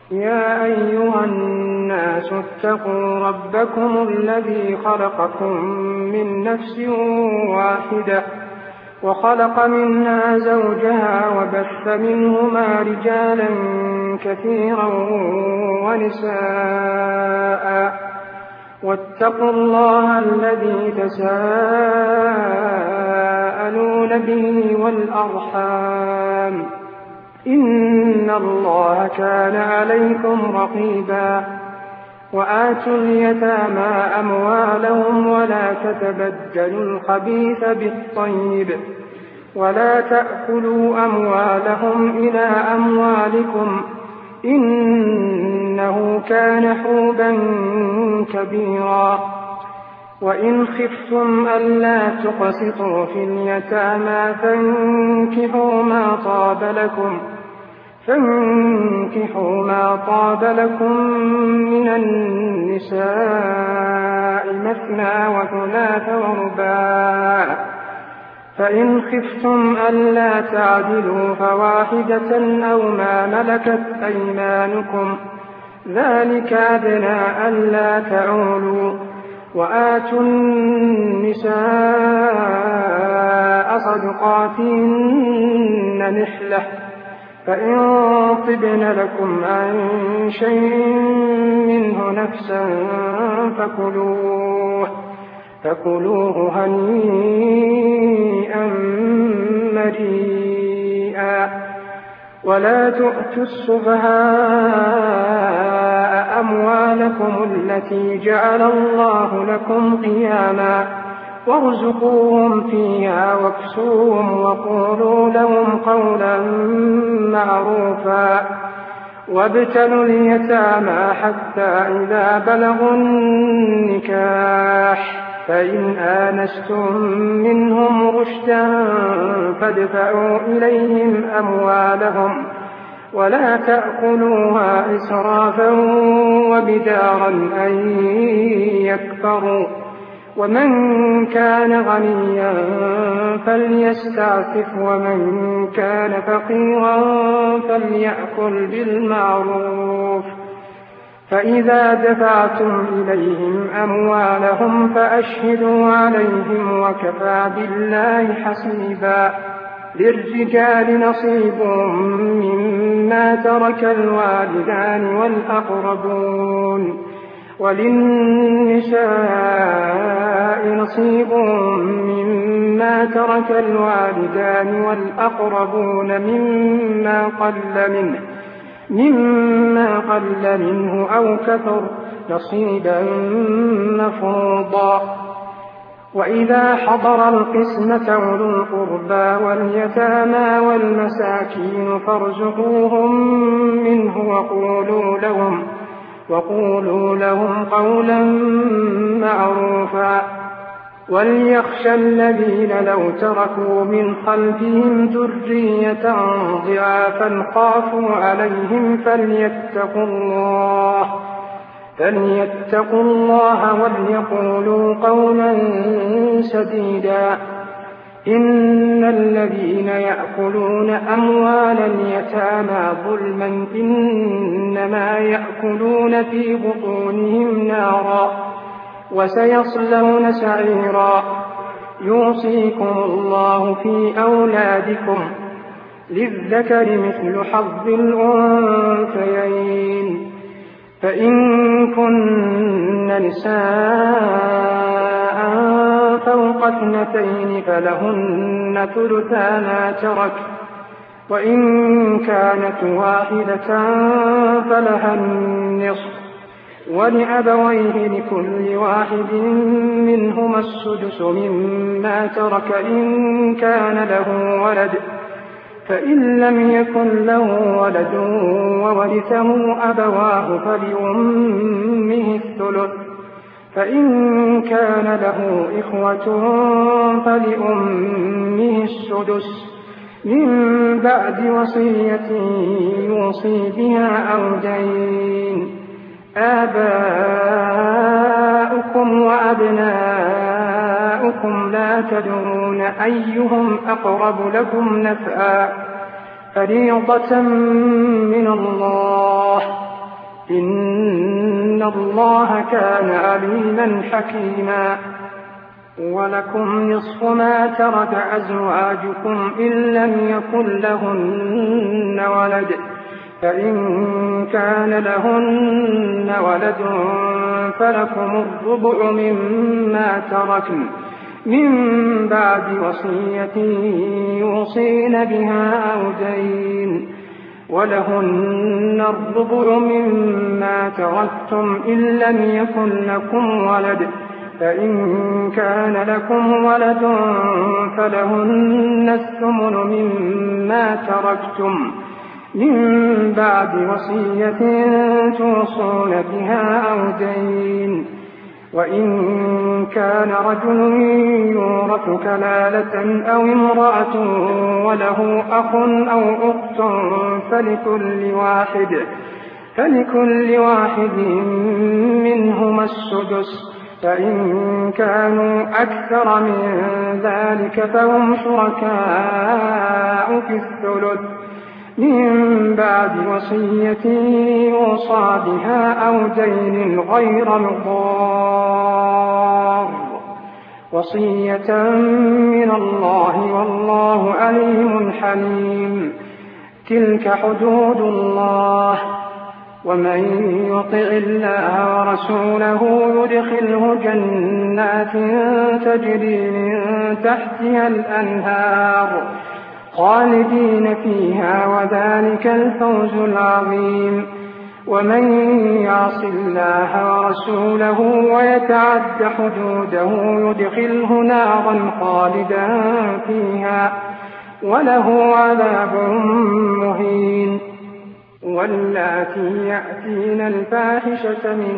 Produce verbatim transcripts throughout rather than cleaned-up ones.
يا أيها الناس اتقوا ربكم الذي خلقكم من نفس واحدة وخلق منها زوجها وبث منهما رجالا كثيرا ونساء واتقوا الله الذي تساءلون به والأرحام إن الله كان عليكم رقيبا وآتوا اليتامى أموالهم ولا تتبدلوا الخبيث بالطيب ولا تأكلوا أموالهم إلى أموالكم إنه كان حوبا كبيرا وإن خفتم ألا تقسطوا في اليتامى فانكحوا ما طاب لكم فانكحوا ما طاب لكم من النساء مثنى وثلاث ورباع فإن خفتم ألا تعدلوا فواحدة أو ما ملكت أيمانكم ذلك أدنى ألا تعولوا وآتوا النساء صدقاتهن نحلة فإن طبن لكم عن شيء منه نفسا فكلوه فكلوه هنيئا مريئا ولا تؤتوا السفهاء أموالكم التي جعل الله لكم قياما وارزقوهم فيها واكسوهم وقولوا لهم قولا معروفا وابتلوا اليتامى حتى إذا بلغوا النكاح فإن آنستم منهم رشدا فادفعوا إليهم أموالهم ولا تأكلوها إسرافا وبدارا أن يكبروا ومن كان غنيا فليستعفف ومن كان فقيرا فليأكل بالمعروف فإذا دفعتم إليهم أموالهم فأشهدوا عليهم وكفى بالله حسيبا للرجال نصيب مما ترك الوالدان والأقربون وللنساء نصيب مما ترك الوالدان والأقربون مما قل منه مما قل منه أو كثر نصيبا مفروضا وإذا حضر القسمة أولو القربى واليتامى والمساكين فارزقوهم منه وقولوا لهم وقولوا لهم قولا معروفا وليخشى الذين لو تركوا من خلفهم ذرية ضعافا خافوا عليهم فليتقوا الله فليتقوا الله وليقولوا قولا سديدا إن الذين يأكلون أموال اليتامى ظلما إنما يأكلون في بطونهم نارا وسيصلون سعيرا يوصيكم الله في أولادكم للذكر مثل حظ الأنثيين فإن كن نساء فوق اثنتين فلهن ثلثا ما ترك وإن كانت واحدة فلها النصف ولأبويه لكل واحد منهما السدس مما ترك إن كان له ولد فإن لم يكن له ولد وورثه أبواه فلأمه الثلث فإن كان له إخوة فلأمه السدس من بعد وصية يوصي بها أو دين آباؤكم وأبناؤكم لا تدرون أيهم أقرب لكم نفعا فريضة من الله الله كان عليما حكيما. ولكم نصف ما ترك أزواجكم إن لم يكن لهن ولد، فإن كان لهن ولد فلكم الربع مما تركن من بعد وصية يوصين بها أو دين، ولهن الربع مما تركتم إن لم يكن لكم ولد، فإن كان لكم ولد فلهن الثمن مما تركتم من بعد وصية توصون بها أو دين. وإن كان رجل يورث كلالة أو امرأة وله أخ أو أخت فلكل واحد فلكل واحد منهما السدس، فإن كانوا أكثر من ذلك فهم شركاء في الثلث من بعد وصية يوصى بها أو دين غير مضار، وصية من الله والله عليم حليم. تلك حدود الله، ومن يطع الله ورسوله يدخله جنات تجري من تحتها الأنهار خالدين فيها وذلك الفوز العظيم. ومن يعص الله ورسوله ويتعد حدوده يدخله نارا خالدا فيها وله عذاب مهين. واللاتي يأتين الفاحشة من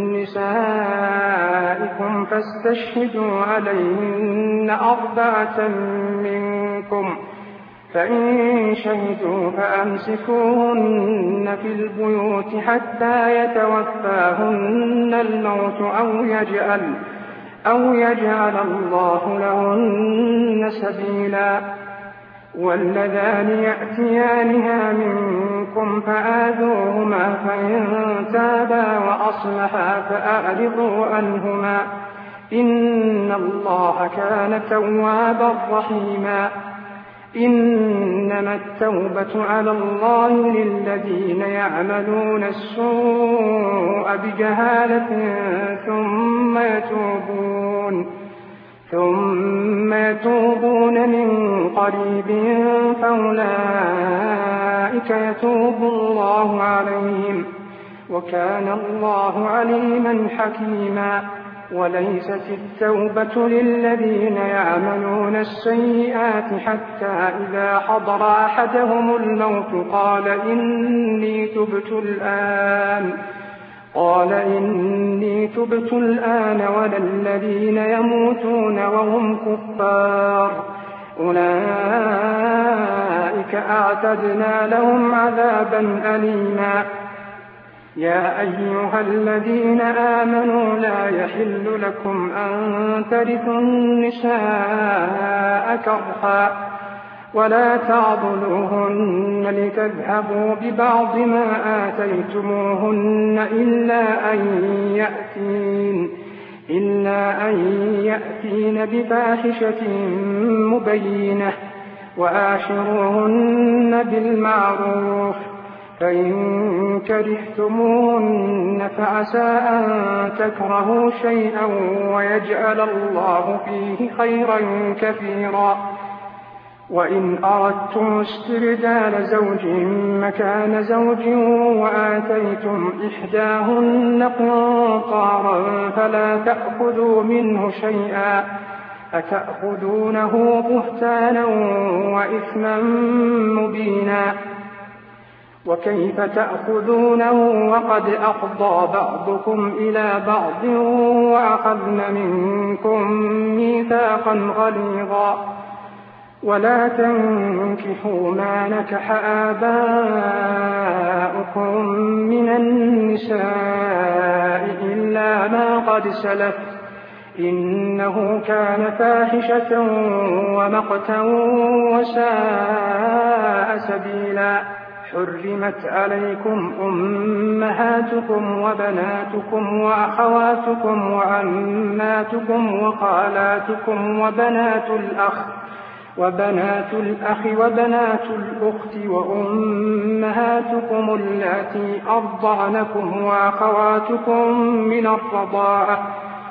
نسائكم فاستشهدوا عليهن أربعة منكم، فإن شهدوا فأمسكوهن في البيوت حتى يتوفاهن الموت أو يجعل, أو يجعل الله لهن سبيلا. واللذان يأتيانها منكم فآذوهما فإن تابا وأصلحا فأعرضوا عنهما إن الله كان توابا رحيما. إنما التوبة على الله للذين يعملون السوء بجهالة ثم يتوبون ثم يتوبون من قريب فأولئك يتوب الله عليهم وكان الله عليما حكيما. وليست التوبة للذين يعملون السيئات حتى إذا حضر أحدهم الموت قال إني تبت الآن قال إني تبت الآن ولا الذين يموتون وهم كفار أولئك أعتدنا لهم عذابا أليما. يا أيها الذين آمنوا لا يحل لكم أن ترثوا النساء كرها ولا تعضلوهن لتذهبوا ببعض ما آتيتموهن إلا أن يأتين, إلا أن يأتين بفاحشة مبينة وآشروهن بالمعروف فإن كرهتموهن فعسى أن تكرهوا شيئا ويجعل الله فيه خيرا كثيرا. وإن أردتم استبدال زوج مكان زوج وآتيتم إحداهن قنطارا فلا تأخذوا منه شيئا أتأخذونه بهتانا وإثما مبينا. وكيف تأخذونه وقد أفضى بعضكم إلى بعض وأخذن منكم ميثاقا غليظا. ولا تنكحوا ما نكح آباؤكم من النساء إلا ما قد سلف إنه كان فاحشة ومقتا وساء سبيلا. حرمت عليكم أمهاتكم وبناتكم وأخواتكم وعماتكم وخالاتكم وبنات الأخ وبنات الأخ وبنات الأخت وأمهاتكم اللاتي أرضعنكم وأخواتكم من الرضاعة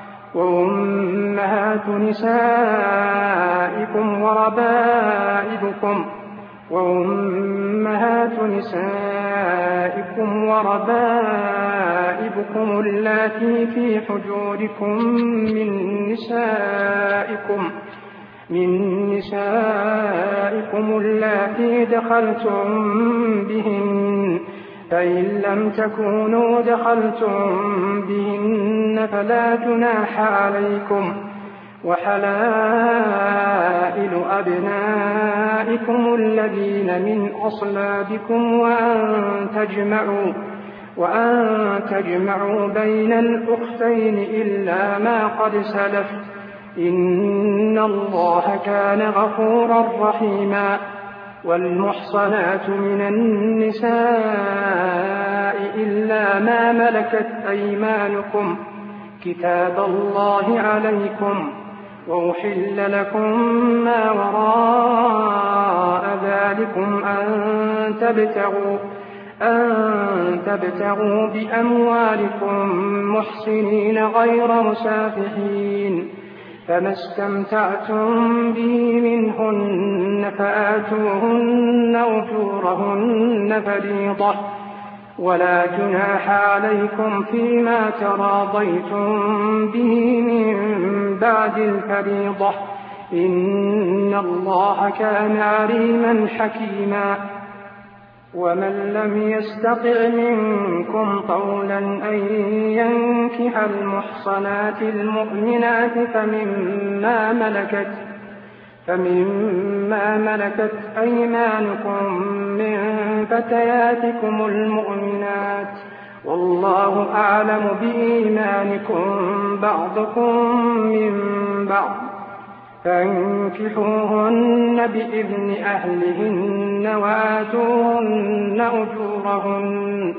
وأمهات نسائكم وربائبكم وأمهات نسائكم وربائبكم اللاتي في حجوركم من نسائكم من نسائكم اللاتي دخلتم بهن فإن لم تكونوا دخلتم بهن فلا جناح عليكم وحلائل أبنائكم الذين من أصلابكم وأن تجمعوا وأن تجمعوا بين الأختين إلا ما قد سلف إن الله كان غفورا رحيما. والمحصنات من النساء إلا ما ملكت أيمانكم كتاب الله عليكم وأحل لكم ما وراء ذلكم أن تبتغوا أن تبتغوا بأموالكم محسنين غير مسافحين فما استمتعتم به منهن فآتوهن أجورهن فريضة ولا جناح عليكم فيما تراضيتم به من بعد الفريضة إن الله كان عليما حكيما. ومن لم يستطع منكم طولا أن ينكح المحصنات المؤمنات فمما ملكت فمما ملكت أيمانكم من فتياتكم المؤمنات والله أعلم بإيمانكم بعضكم من بعض فانكحوهن بإذن أهلهن وآتوهن أجورهن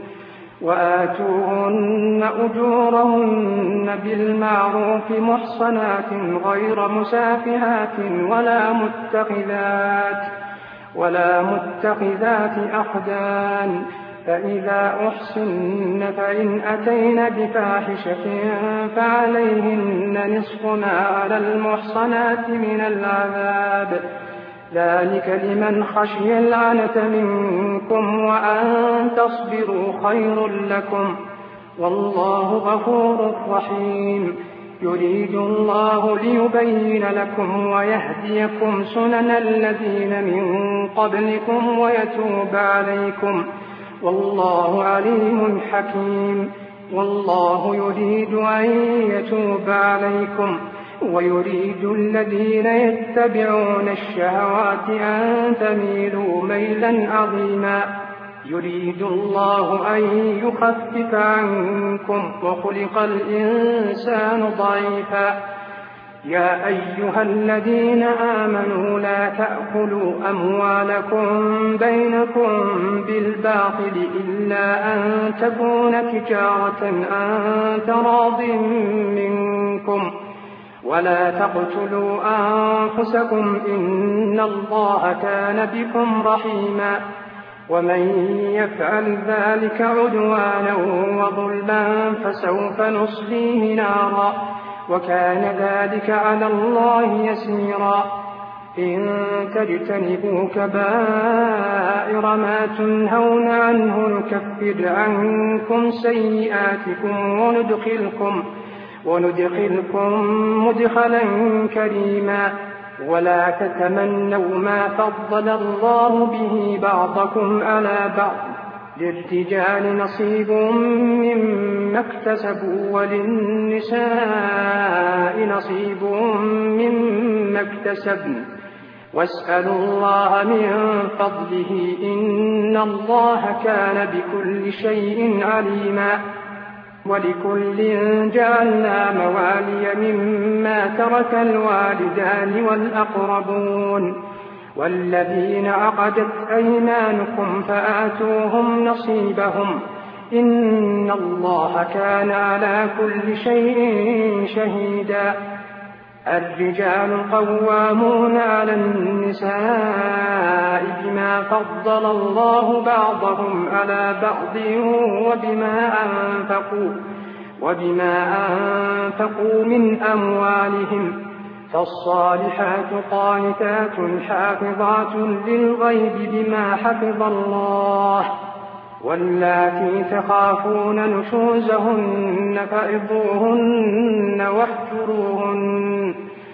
وآتوهن أجورهن بالمعروف محصنات غير مسافحات ولا متخذات ولا متخذات أخدان فإذا أحصن فإن أتين بفاحشة فعليهن نصف ما على المحصنات من العذاب ذلك لمن خشي العنة منكم وأن تصبروا خير لكم والله غفور رحيم. يريد الله ليبين لكم ويهديكم سنن الذين من قبلكم ويتوب عليكم والله عليم حكيم. والله يريد أن يتوب عليكم ويريد الذين يتبعون الشهوات أن تميلوا ميلا عظيما. يريد الله أن يخفف عنكم وخلق الإنسان ضعيفا. يا أيها الذين آمنوا لا تأكلوا أموالكم بينكم بالباطل إلا أن تكون تجارة عن تراض منكم ولا تقتلوا أنفسكم إن الله كان بكم رحيما. ومن يفعل ذلك عدوانا وظلما فسوف نصليه نارا وكان ذلك على الله يسيرا. إن تجتنبوا كبائر ما تنهون عنه نكفر عنكم سيئاتكم وندخلكم وندخلكم مدخلا كريما. ولا تتمنوا ما فضل الله به بعضكم على بعض للرجال نصيب مما اكتسبوا وللنساء نصيب مما اكتسبن واسألوا الله من فضله إن الله كان بكل شيء عليما. ولكل جعلنا موالي مما ترك الوالدان والأقربون والذين عقدت أيمانكم فآتوهم نصيبهم إن الله كان على كل شيء شهيدا. الرجال قوامون على النساء بما فضل الله بعضهم على بعض وبما أنفقوا, وبما أنفقوا من أموالهم فالصالحات قانتات حافظات للغيب بما حفظ الله واللاتي تخافون نشوزهن فعظوهن واهجروهن,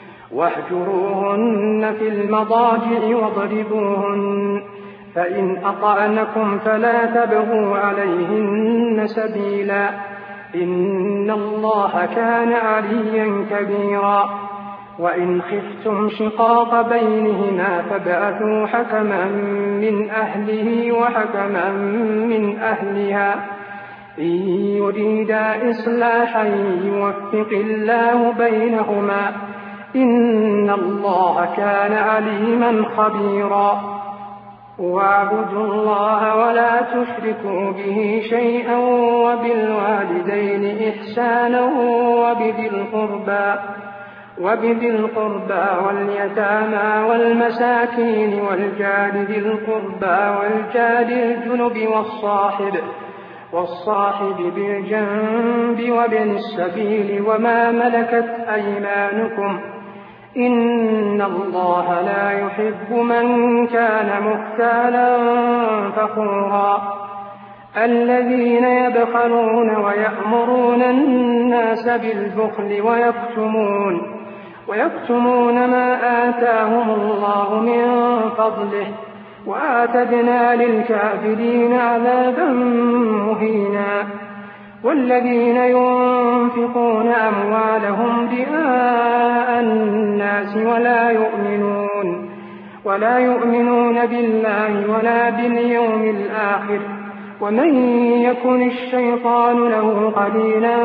واهجروهن في المضاجع واضربوهن فإن أطعنكم فلا تبغوا عليهن سبيلا إن الله كان عليا كبيرا. وإن خفتم شقاق بينهما فابعثوا حكما من أهله وحكما من أهلها إن يريدا إصلاحا يوفق الله بينهما إن الله كان عليما خبيرا. واعبدوا الله ولا تشركوا به شيئا وبالوالدين إحسانا وبذي القربى وبذي القربى واليتامى والمساكين والجار ذي القربى والجار الجنب والصاحب والصاحب بالجنب وابن السبيل وما ملكت أيمانكم إن الله لا يحب من كان مختالا فخورا. الذين يبخلون ويأمرون الناس بالبخل ويكتمون ويكتمون ما آتاهم الله من فضله وأعتدنا للكافرين عذابا مهينا. والذين ينفقون أموالهم رئاء الناس ولا يؤمنون ولا يؤمنون بالله ولا باليوم الآخر ومن يكن الشيطان له قرينا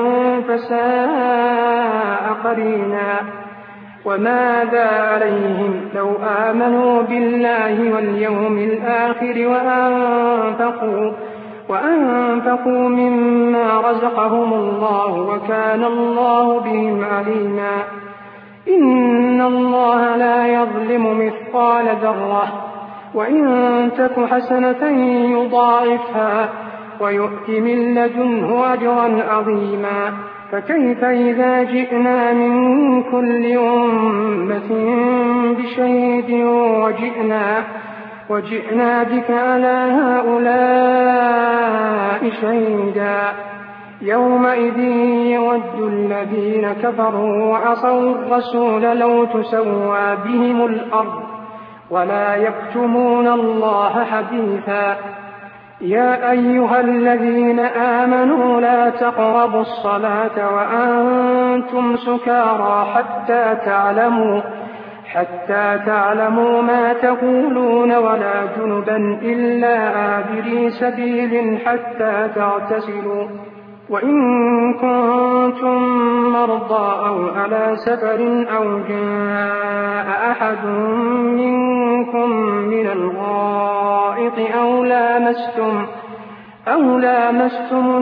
فساء قرينا. وماذا عليهم لو آمنوا بالله واليوم الآخر وأنفقوا, وأنفقوا مما رزقهم الله وكان الله بهم عليما. إن الله لا يظلم مثقال ذرة وإن تك حسنة يضاعفها ويؤت من لدنه أجرا عظيما. فكيف إذا جئنا من كل أمة بشهيد وجئنا, وجئنا بك على هؤلاء شهيدا. يومئذ يود الذين كفروا وعصوا الرسول لو تسوى بهم الأرض ولا يكتمون الله حديثا. يا أيها الذين آمنوا لا تقربوا الصلاة وأنتم سكارى حتى تعلموا حتى تعلموا ما تقولون ولا جنبا إلا عابري سبيل حتى تغتسلوا وإن كنتم مرضى أو على سفر أو جاء أحد منكم من الغائط أو لامستم أو لامستم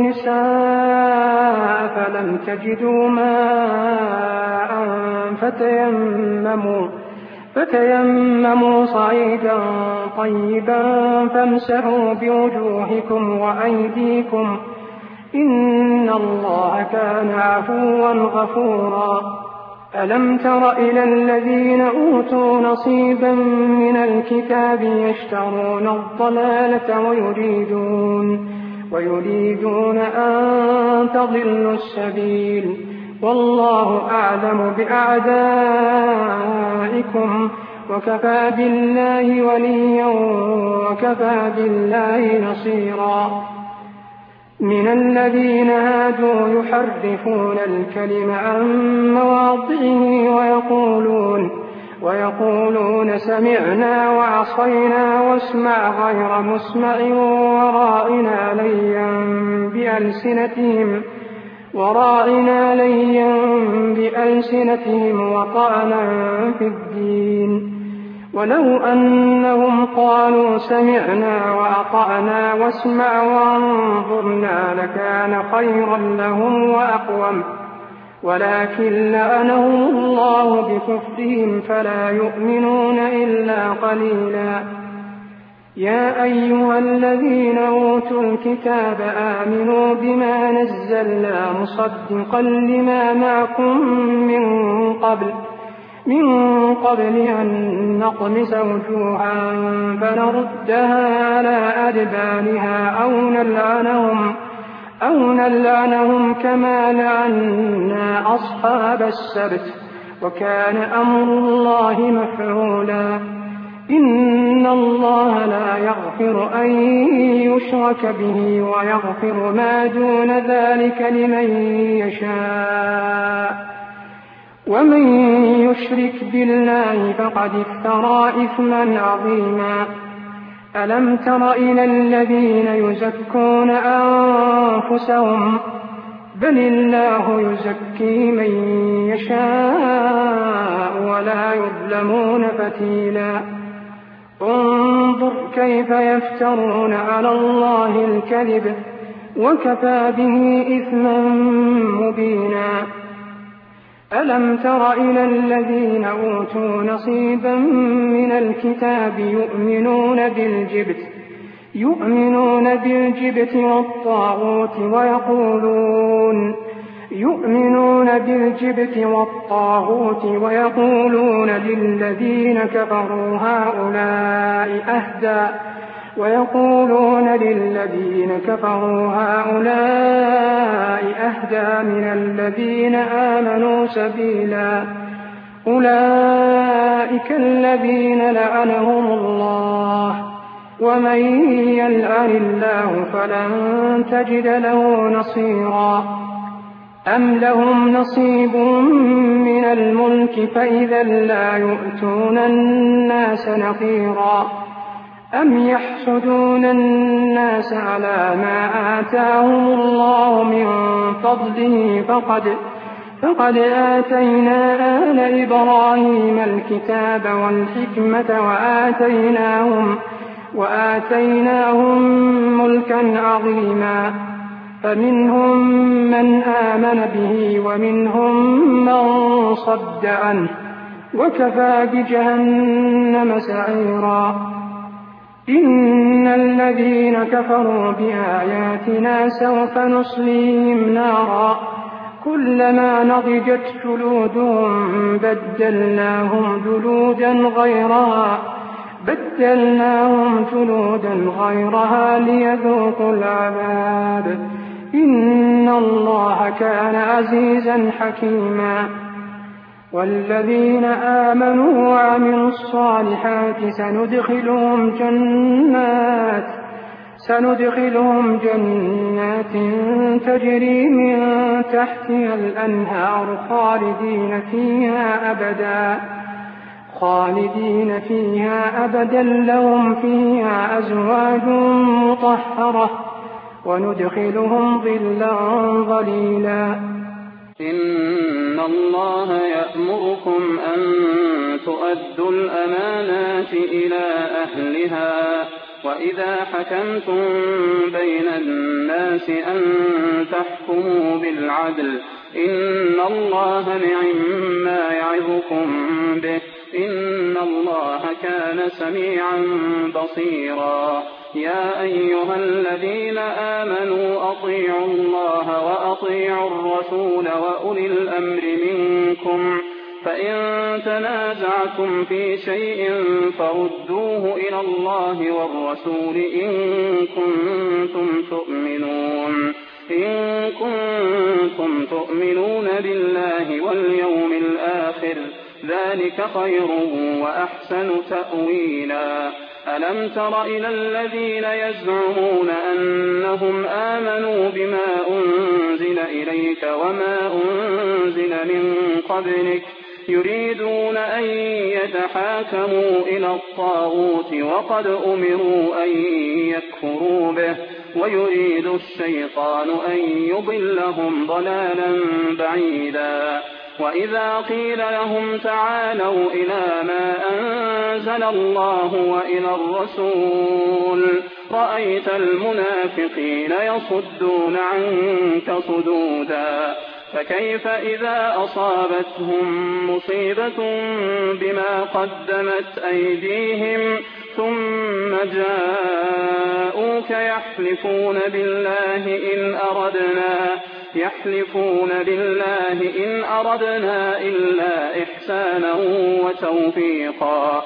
النساء فلم تجدوا ماء فتيمموا فتيمموا صعيدا طيبا فامسحوا بوجوهكم وأيديكم إن الله كان عفوا غفورا. ألم تر إلى الذين أوتوا نصيبا من الكتاب يشترون الضلالة ويريدون, ويريدون أن تضلوا السبيل والله أعلم بأعدائكم وكفى بالله وليا وكفى بالله نصيرا. من الذين هادوا يحرفون الكلم عن مواضعه ويقولون, ويقولون سمعنا وعصينا واسمع غير مسمع ورائنا ليا بألسنتهم, ورائنا ليا بألسنتهم وطعنا في الدين ولو أنهم قالوا سمعنا وأطعنا واسمع وانظرنا لكان خيرا لهم وأقوم، ولكن لعنهم الله بكفرهم فلا يؤمنون إلا قليلا. يا أيها الذين أوتوا الكتاب آمنوا بما نزلنا مصدقا لما معكم من قبل من قبل أن نطمس وجوها فنردها على أدبارها أو نلعنهم, أو نلعنهم كما لعنا أصحاب السبت، وكان أمر الله مفعولا. إن الله لا يغفر أن يشرك به ويغفر ما دون ذلك لمن يشاء، ومن يشرك بالله فقد افترى إثما عظيما. ألم تر إلى الذين يزكون أنفسهم بل الله يزكي من يشاء ولا يظلمون فتيلا. انظر كيف يفترون على الله الكذب وكفى به إثما مبينا. ألم تر إلى الذين أوتوا نصيبا من الكتاب يؤمنون بالجبت يؤمنون بالجبت والطاغوت ويقولون يؤمنون بالجبت والطاغوت ويقولون للذين كفروا هؤلاء أهدى ويقولون للذين كفروا هؤلاء أهدى من الذين آمنوا سبيلا. أولئك الذين لعنهم الله، ومن يلعن الله فلن تجد له نصيرا. أم لهم نصيب من الملك فإذا لا يؤتون الناس نقيرا. أم يحسدون الناس على ما آتاهم الله من فضله فقد, فقد آتينا آل إبراهيم الكتاب والحكمة وآتيناهم, وآتيناهم ملكا عظيما. فمنهم من آمن به ومنهم من صد عنه، وكفى بجهنم سعيرا. إن الذين كفروا بآياتنا سوف نصليهم نارا كلما نضجت جلودهم بدلناهم جلودا غيرها بدلناهم جلودا غيرها ليذوقوا العذاب. إن الله كان عزيزا حكيما. والذين آمنوا وعملوا الصالحات سندخلهم جنات سندخلهم جنات تجري من تحتها الأنهار خالدين فيها أبدا خالدين فيها أبدا لهم فيها أزواج مطهرة وندخلهم ظلا ظليلا. إن الله يأمركم أن تؤدوا الأمانات إلى أهلها وإذا حكمتم بين الناس أن تحكموا بالعدل. إن الله نعم ما يعظكم به إن الله كان سميعا بصيرا. يا أيها الذين آمنوا أطيعوا الله وأطيعوا الرسول وأولي الأمر منكم فإن تنازعتم في شيء فردوه إلى الله والرسول إن كنتم تؤمنون إن كنتم تؤمنون بالله واليوم الآخر ذلك خير وأحسن تأويلا. ألم تر إلى الذين يزعمون أنهم آمنوا بما أنزل إليك وما أنزل من قبلك يريدون أن يتحاكموا إلى الطاغوت وقد أمروا أن يكفروا به ويريد الشيطان أن يضلهم ضلالا بعيدا. وإذا قيل لهم تعالوا إلى ما أنزل الله وإلى الرسول رأيت المنافقين يصدون عنك صدودا فكيف إذا أصابتهم مصيبة بما قدمت أيديهم ثم جاءوك يحلفون بالله إن أردنا يحلفون بالله إن أردنا إلا إحسانا وتوفيقا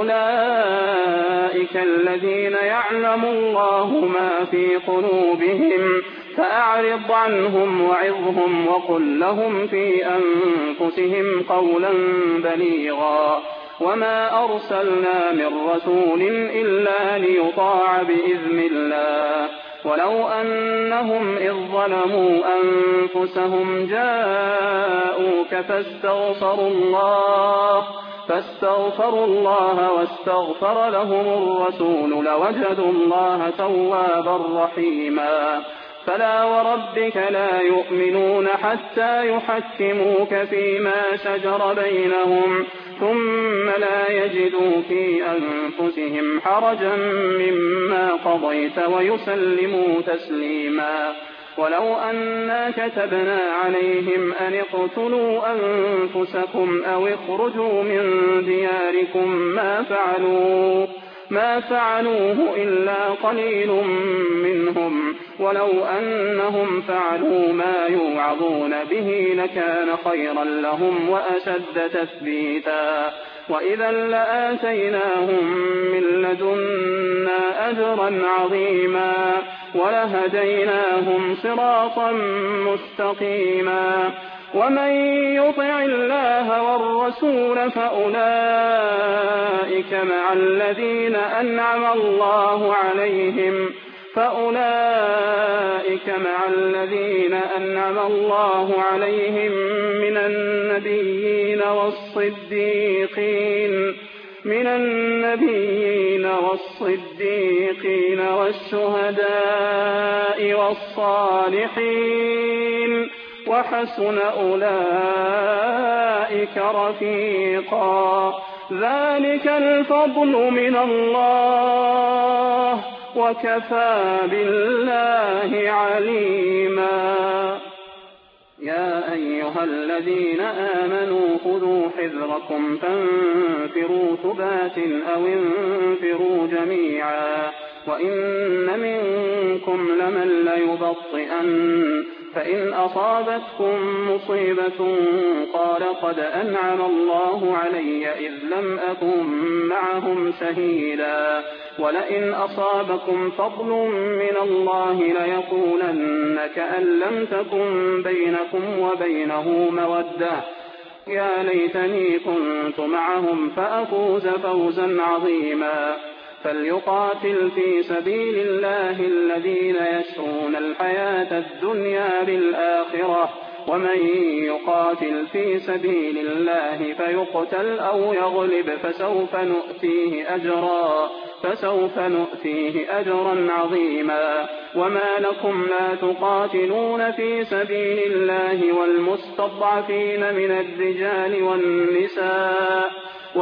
أولئك الذين يعلم الله ما في قلوبهم فأعرض عنهم وعظهم وقل لهم في أنفسهم قولا بليغا وما أرسلنا من رسول إلا ليطاع بإذن الله ولو أنهم إذ ظلموا أنفسهم جاءوك فاستغفروا الله فاستغفروا الله واستغفر لهم الرسول لوجدوا الله توابا رحيما فلا وربك لا يؤمنون حتى يحكموك فيما شجر بينهم ثم لا يجدوا في أنفسهم حرجا مما قضيت ويسلموا تسليما ولو أنا كتبنا عليهم أن اقتلوا أنفسكم أو اخرجوا من دياركم ما فعلوه ما فعلوه إلا قليل منهم ولو أنهم فعلوا ما يوعظون به لكان خيرا لهم وأشد تثبيتا وإذا لآتيناهم من لدنا أجرا عظيما ولهديناهم صراطا مستقيما ومن يطع الله والرسول فأولئك مع الذين أنعم الله عليهم فأولئك مع الذين أنعم الله عليهم من النبيين والصديقين من النبيين والصديقين والشهداء والصالحين وحسن أولئك رفيقا ذلك الفضل من الله وكفى بالله عليما يا أيها الذين آمنوا خذوا حذركم فانفروا ثبات أو انفروا جميعا وإن منكم لمن ليبطئن فإن أصابتكم مصيبة قال قد أنعم الله علي إذ لم أكن معهم شهيدا ولئن أصابكم فضل من الله ليقولن كأن لم تكن بينكم وبينه مودة يا ليتني كنت معهم فأفوز فوزا عظيما فليقاتل في سبيل الله الذين يشرون الحياة الدنيا بالآخرة ومن يقاتل في سبيل الله فيقتل أو يغلب فسوف نؤتيه أجرا فسوف نؤتيه أجرا عظيما وما لكم لا تقاتلون في سبيل الله والمستضعفين من الرجال والنساء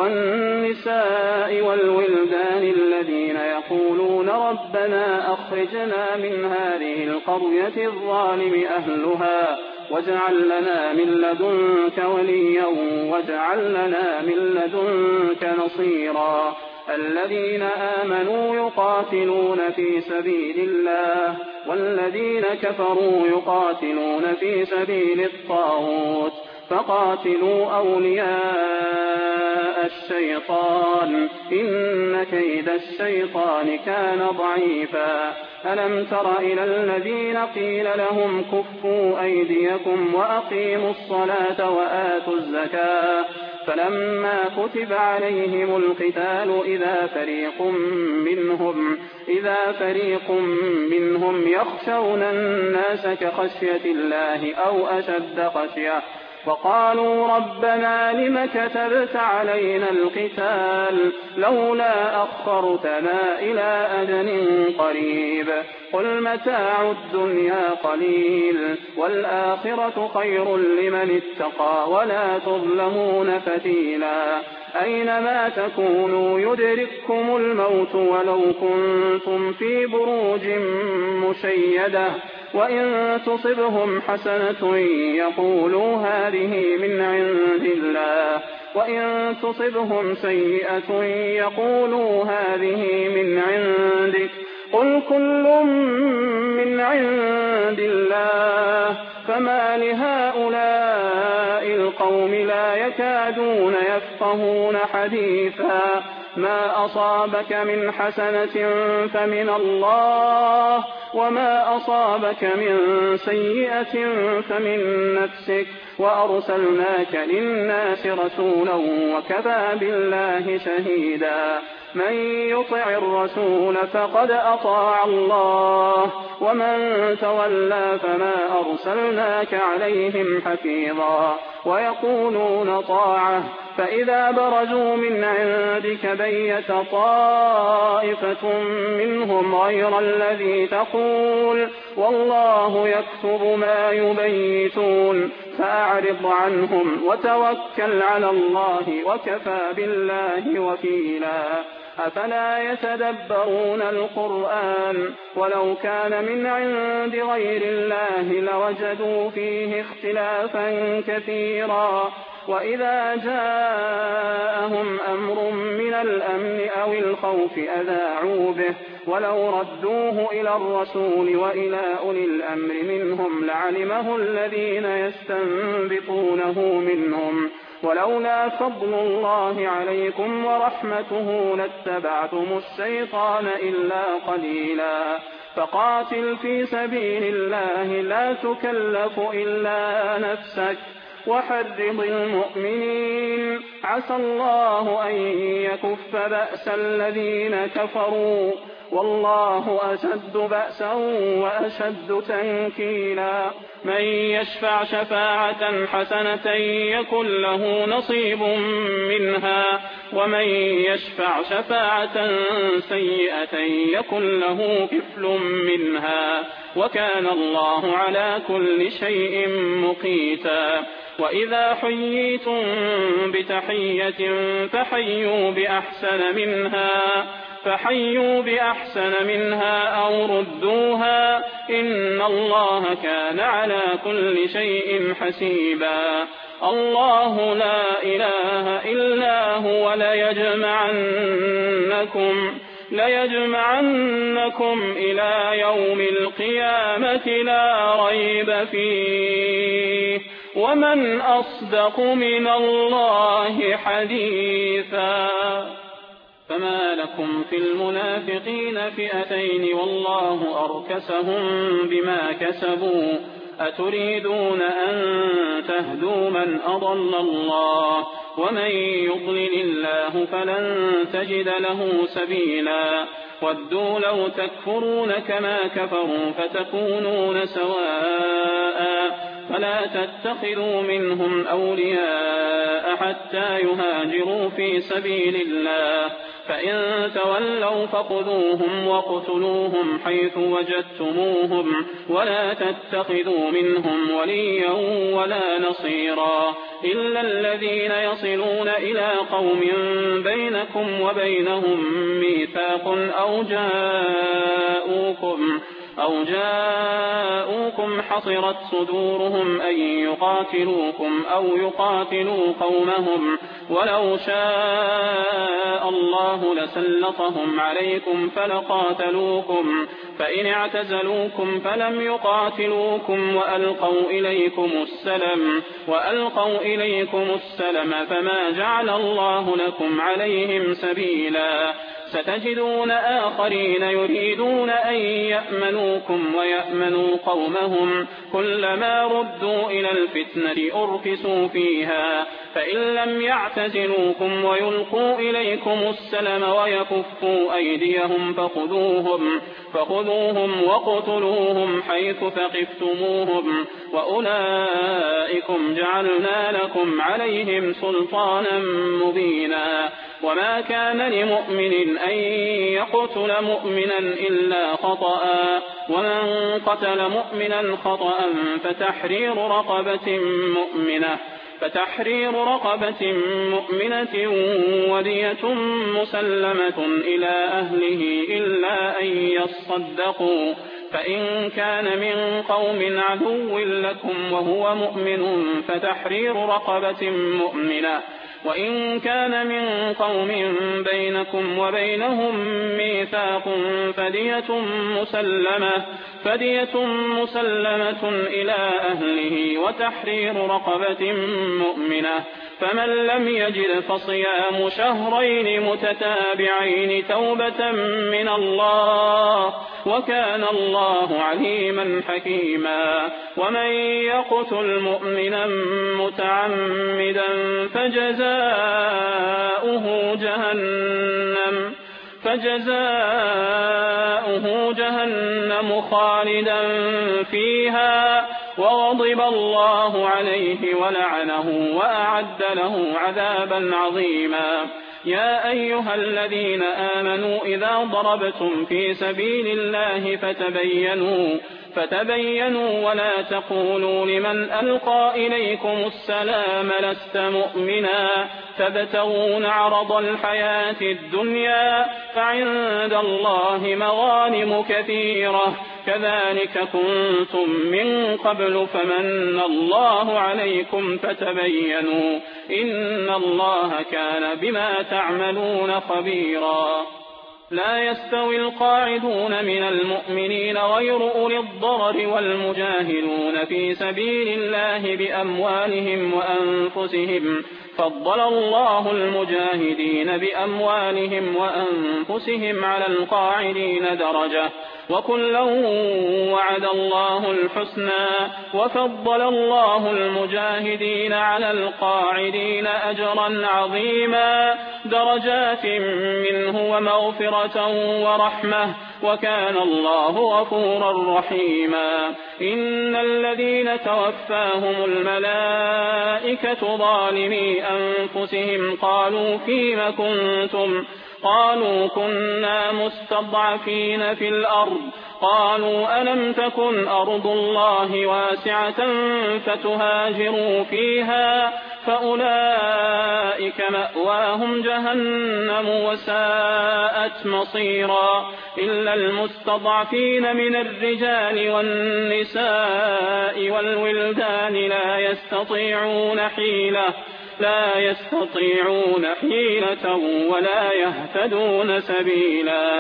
والنساء والولدان الذين يقولون ربنا أخرجنا من هذه القرية الظالم أهلها واجعل لنا من لدنك وليا واجعل لنا من لدنك نصيرا الذين آمنوا يقاتلون في سبيل الله والذين كفروا يقاتلون في سبيل الطاغوت فقاتلوا أولياء الشيطان إن كيد الشيطان كان ضعيفا ألم تر إلى الذين قيل لهم كفوا أيديكم وأقيموا الصلاة وآتوا الزكاة فلما كتب عليهم القتال إذا فريق منهم إذا فريق منهم يخشون الناس كخشية الله أو أشد خشية وقالوا ربنا لم كتبت علينا القتال لولا أخرتنا إلى أجل قريب قل متاع الدنيا قليل والآخرة خير لمن اتقى ولا تظلمون فتيلا أينما تكونوا يدرككم الموت ولو كنتم في بروج مشيدة وإن تصبهم حسنة يقولوا هذه من عند الله وإن تصبهم سيئة يقولوا هذه من عندك قل كل من عند الله فما لهؤلاء القوم لا يكادون يفقهون حديثا ما أصابك من حسنة فمن الله وما أصابك من سيئة فمن نفسك وأرسلناك للناس رسولا وكفى بالله شهيدا من يطع الرسول فقد أطاع الله ومن تولى فما أرسلناك عليهم حفيظا ويقولون طاعة فإذا برزوا من عندك بيت طائفة منهم غير الذي تقول والله يكتب ما يبيتون فأعرض عنهم وتوكل على الله وكفى بالله وكيلا أفلا يتدبرون القرآن ولو كان من عند غير الله لوجدوا فيه اختلافا كثيرا وإذا جاءهم أمر من الأمن أو الخوف أذاعوا به ولو ردوه إلى الرسول وإلى أولي الأمر منهم لعلمه الذين يستنبطونه منهم ولولا فضل الله عليكم ورحمته لاتبعتم الشيطان إلا قليلا فقاتل في سبيل الله لا تكلف إلا نفسك وحرض المؤمنين عسى الله أن يكف بأس الذين كفروا والله أشد بأسا وأشد تنكيلا من يشفع شفاعة حسنة يكن له نصيب منها ومن يشفع شفاعة سيئة يكن له كفل منها وكان الله على كل شيء مقيتا وإذا حييتم بتحية فحيوا بأحسن منها فحيوا بأحسن منها أو ردوها إن الله كان على كل شيء حسيبا الله لا إله إلا هو ليجمعنكم ليجمعنكم إلى يوم القيامة لا ريب فيه ومن أصدق من الله حديثا فما لكم في المنافقين فئتين والله أركسهم بما كسبوا أتريدون أن تهدوا من أضل الله ومن يضلل الله فلن تجد له سبيلا ودوا لو تكفرون كما كفروا فتكونون سواء فلا تتخذوا منهم أولياء حتى يهاجروا في سبيل الله فإن تولوا فخذوهم واقتلوهم حيث وجدتموهم ولا تتخذوا منهم وليا ولا نصيرا إلا الذين يصلون إلى قوم بينكم وبينهم ميثاق أو جاءوكم أو جاءوكم حصرت صدورهم أن يقاتلوكم أو يقاتلوا قومهم ولو شاء الله لسلطهم عليكم فلقاتلوكم فإن اعتزلوكم فلم يقاتلوكم وألقوا إليكم السلم وألقوا إليكم السلم فما جعل الله لكم عليهم سبيلا ستجدون آخرين يريدون أن يأمنوكم ويأمنوا قومهم كلما ردوا إلى الفتنة أركسوا فيها فإن لم يعتزلوكم ويلقوا إليكم السلم ويكفوا أيديهم فخذوهم, فخذوهم وقتلوهم حيث ثقفتموهم وأولئكم جعلنا لكم عليهم سلطانا مبينا. وما كان لمؤمن أن يقتل مؤمنا إلا خطأ ومن قتل مؤمنا خطأ فتحرير رقبة مؤمنة فتحرير رقبة مؤمنة ودية مسلمة إلى أهله إلا أن يصدقوا فإن كان من قوم عدو لكم وهو مؤمن فتحرير رقبة مؤمنة وإن كان من قوم بينكم وبينهم ميثاق فدية مسلمة فدية مسلمة إلى أهله وتحرير رقبة مؤمنة فمن لم يجد فصيام شهرين متتابعين توبة من الله وكان الله عليما حكيما. ومن يقتل مؤمنا متعمدا فجزاؤه جهنم فجزاؤه جهنم خالدا فيها وغضب الله عليه ولعنه وأعد له عذابا عظيما. يا أيها الذين آمنوا إذا ضربتم في سبيل الله فتبينوا فتبينوا ولا تقولوا لمن ألقى إليكم السلام لست مؤمنا تبتغون عرض الحياة الدنيا فعند الله مغانم كثيرة كذلك كنتم من قبل فمن الله عليكم فتبينوا إن الله كان بما تعملون خبيرا. لا يستوي القاعدون من المؤمنين غير أولي الضرر والمجاهدون في سبيل الله بأموالهم وأنفسهم فضل الله المجاهدين بأموالهم وأنفسهم على القاعدين درجة وكلا وعد الله الحسنى وفضل الله المجاهدين على القاعدين أجرا عظيما درجات منه ومغفرة ورحمة وكان الله غفورا رحيما. إن الذين توفاهم الملائكة ظالمي أنفسهم قالوا فيم كنتم قالوا كنا مستضعفين في الأرض قالوا ألم تكن أرض الله واسعة فتهاجروا فيها فأولئك مأواهم جهنم وساءت مصيرا إلا المستضعفين من الرجال والنساء والولدان لا يستطيعون حيلة لا يستطيعون حيلة ولا يهتدون سبيلا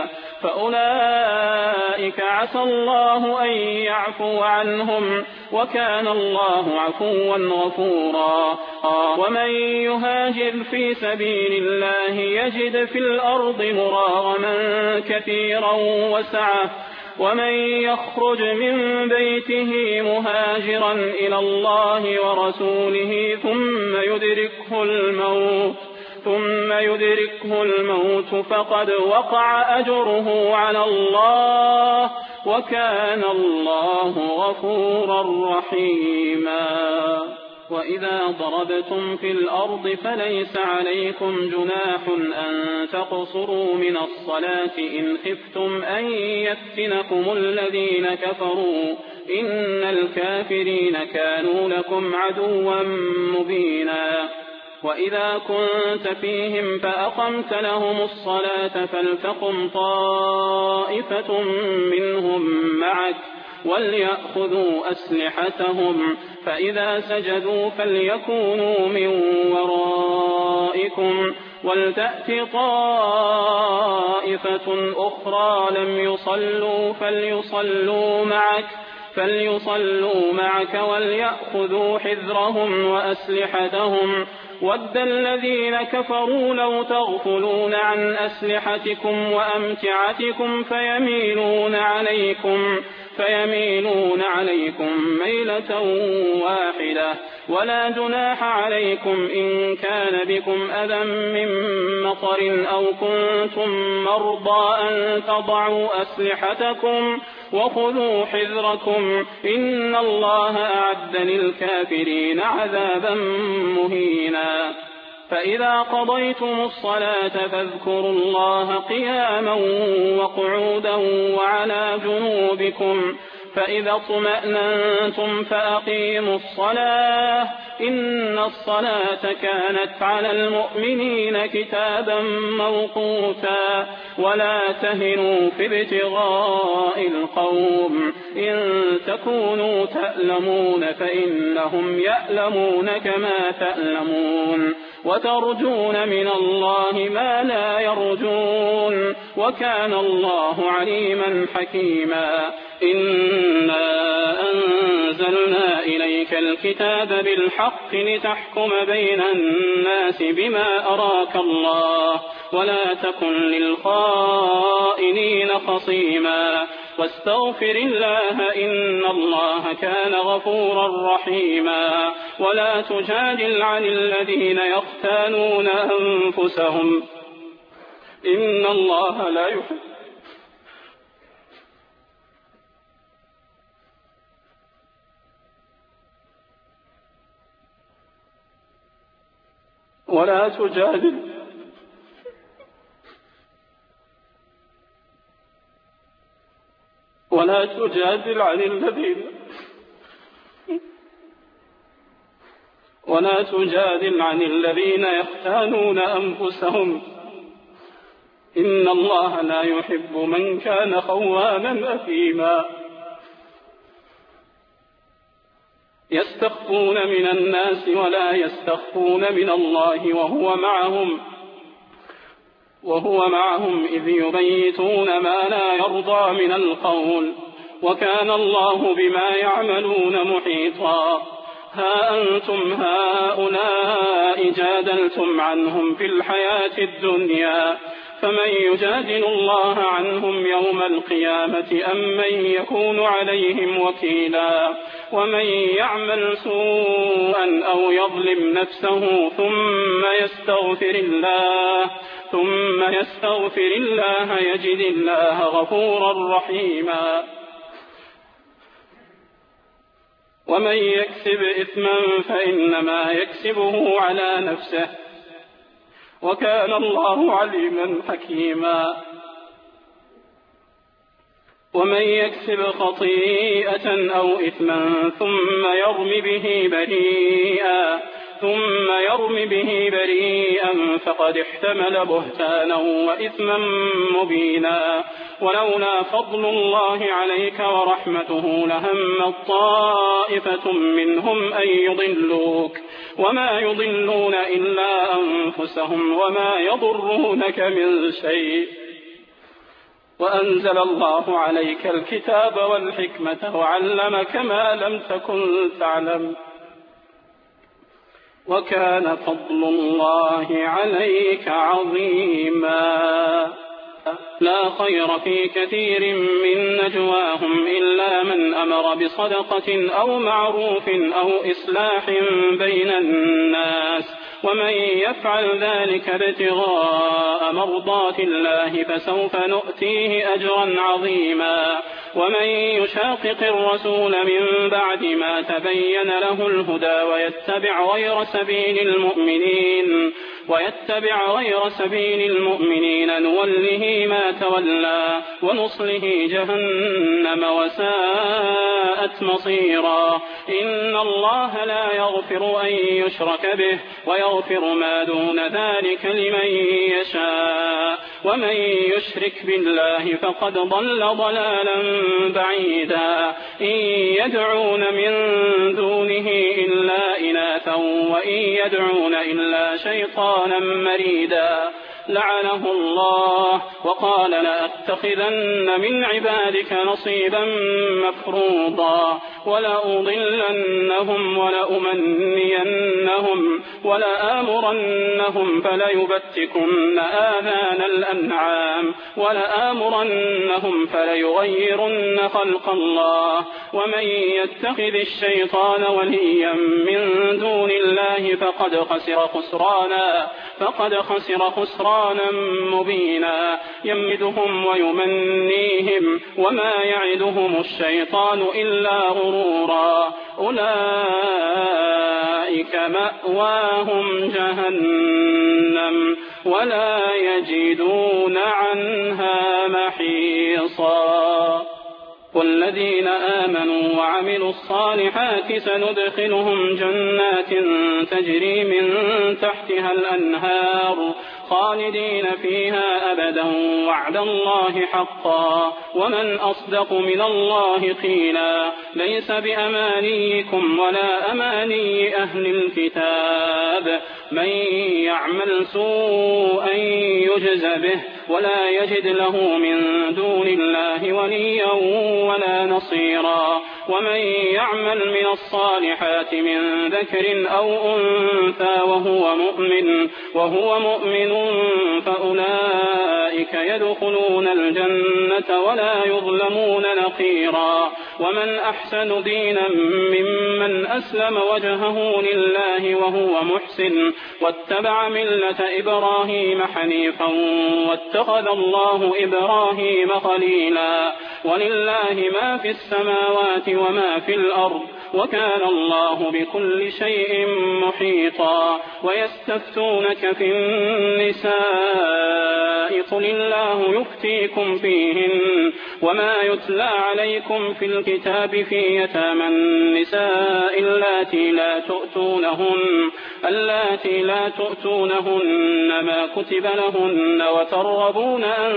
فأولئك عسى الله أن يعفو عنهم وكان الله عفوا غفورا. ومن يهاجر في سبيل الله يجد في الأرض مراغما كثيرا وسعة ومن يخرج من بيته مهاجرا إلى الله ورسوله ثم يدركه الموت ثم يدركه الموت فقد وقع أجره على الله وكان الله غفورا رحيما. وإذا ضربتم في الأرض فليس عليكم جناح أن تقصروا من الصلاة إن خفتم أن يفتنكم الذين كفروا إن الكافرين كانوا لكم عدوا مبينا. وإذا كنت فيهم فأقمت لهم الصلاة فلتقم طائفة منهم معك وليأخذوا أسلحتهم فإذا سجدوا فليكونوا من ورائكم ولتأت طائفة أخرى لم يصلوا فليصلوا معك فليصلوا معك وليأخذوا حذرهم وأسلحتهم ود الذين كفروا لو تغفلون عن أسلحتكم وأمتعتكم فيميلون عليكم فيميلون عليكم ميلة واحدة ولا جناح عليكم إن كان بكم أذى من مطر أو كنتم مرضى أن تضعوا أسلحتكم وخذوا حذركم إن الله أعد للكافرين عذابا مهينا. فإذا قضيتم الصلاة فاذكروا الله قياما وقعودا وعلى جنوبكم فإذا اطمأننتم فأقيموا الصلاة إن الصلاة كانت على المؤمنين كتابا موقوتا ولا تهنوا في ابتغاء القوم إن تكونوا تألمون فإنهم يألمون كما تألمون وترجون من الله ما لا يرجون وكان الله عليما حكيما. إنا أنزلنا إليك الكتاب بالحق لتحكم بين الناس بما أراك الله ولا تكن للخائنين خصيما واستغفر الله إن الله كان غفورا رحيما. ولا تجادل عن الذين يختانون أنفسهم إن الله لا يحب ولا تجادل ولا تجادل عن الذين ولا تجادل عن الذين يختانون أنفسهم إن الله لا يحب من كان خوانا أثيما. يستخفون من الناس ولا يستخفون من الله وهو معهم وهو معهم إذ يبيتون ما لا يرضى من القول وكان الله بما يعملون محيطا. ها أنتم هؤلاء جادلتم عنهم في الحياة الدنيا فمن يجادل الله عنهم يوم القيامة أم من يكون عليهم وكيلا. ومن يعمل سوءا أو يظلم نفسه ثم يستغفر الله ثم يستغفر الله يجد الله غفورا رحيما. ومن يكسب إثما فإنما يكسبه على نفسه وكان الله عليما حكيما. ومن يكسب خطيئة أو إثما ثم يرم به بريئا ثم يرم به بريئا فقد احتمل بهتانا وإثما مبينا. ولولا فضل الله عليك ورحمته لهم طائفة منهم أن يضلوك وما يضلون إلا أنفسهم وما يضرونك من شيء. وأنزل الله عليك الكتاب والحكمة وعلمك ما لم تكن تعلم وكان فضل الله عليك عظيما. لا خير في كثير من نجواهم إلا من أمر بصدقة أو معروف أو إصلاح بين الناس ومن يفعل ذلك ابتغاء مرضات الله فسوف نؤتيه أجرا عظيما. ومن يشاقق الرسول من بعد ما تبين له الهدى ويتبع غير سبيل المؤمنين ويتبع غير سبيل المؤمنين نوله ما تولى ونصله جهنم وساءت مصيرا. إن الله لا يغفر أن يشرك به ويغفر ما دون ذلك لمن يشاء ومن يشرك بالله فقد ضل ضلالا بعيدا. إن يدعون من دونه إلا إناثا وإن يدعون إلا شيطانا مريدا. لعنه الله وقال لأتخذن من عبادك نصيبا مفروضا ولأضلنهم لأمرنهم ولأمنينهم ولآمرنهم فليبتكن آذان الأنعام ولآمرنهم فليغيرن خلق الله ومن يتخذ الشيطان وليا من دون الله فقد خسر خسرانا فقد خسر خسرانا مبينا يمدهم ويمنيهم وما يعدهم الشيطان إلا غرورا أولئك مأواهم جهنم ولا يجدون عنها محيصا والذين آمنوا وعملوا الصالحات سندخلهم جنات تجري من تحتها الأنهار خالدين فيها أبدا وعد الله حقا ومن أصدق من الله قيلا ليس بأمانيكم ولا أماني أهل الكتاب من يعمل سوءا يجز به ولا يجد له من دون الله وليا ولا نصيرا ومن يعمل من الصالحات من ذكر أو أنثى وهو مؤمن وهو مؤمن فأولئك يدخلون الجنة ولا يظلمون نقيرا ومن أحسن دينا ممن أسلم وجهه لله وهو محسن واتبع ملة إبراهيم حنيفا واتخذ الله إبراهيم خليلا ولله ما في السماوات وما في الأرض وكان الله بكل شيء محيطا ويستفتونك في النساء قل الله يفتيكم فيهن وما يتلى عليكم في الكتاب في يتامى النساء اللاتي لا تؤتونهن اللاتي لا تؤتونهن ما كتب لهن وترغبون أن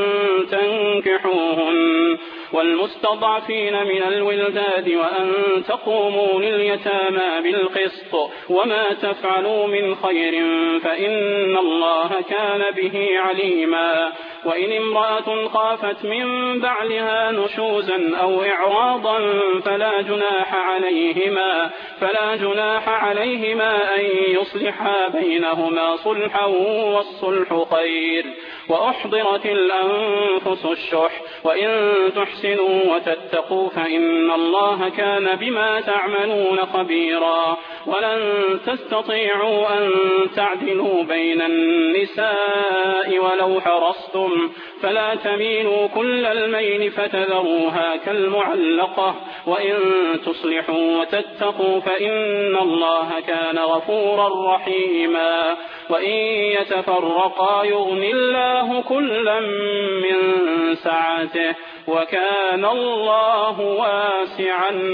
تنكحوهن والمستضعفين من الولدان وأن تقوموا لليتامى بالقسط وما تفعلوا من خير فإن الله كان به عليما وإن امرأة خافت من بعلها نشوزا أو إعراضا فلا جناح عليهما فلا جناح عليهما أن يصلحا بينهما صلحا والصلح خير وأحضرت الأنفس الشح وإن تحسنوا وتتقوا فإن الله كان بما تعملون خبيرا ولن تستطيعوا أن تعدلوا بين النساء ولو حرصتم فلا تميلوا كل الميل فتذروها كالمعلقة وإن تصلحوا وتتقوا فإن الله كان غفورا رحيما وإن يتفرقا يغن الله كلا من سعته وكان الله واسعا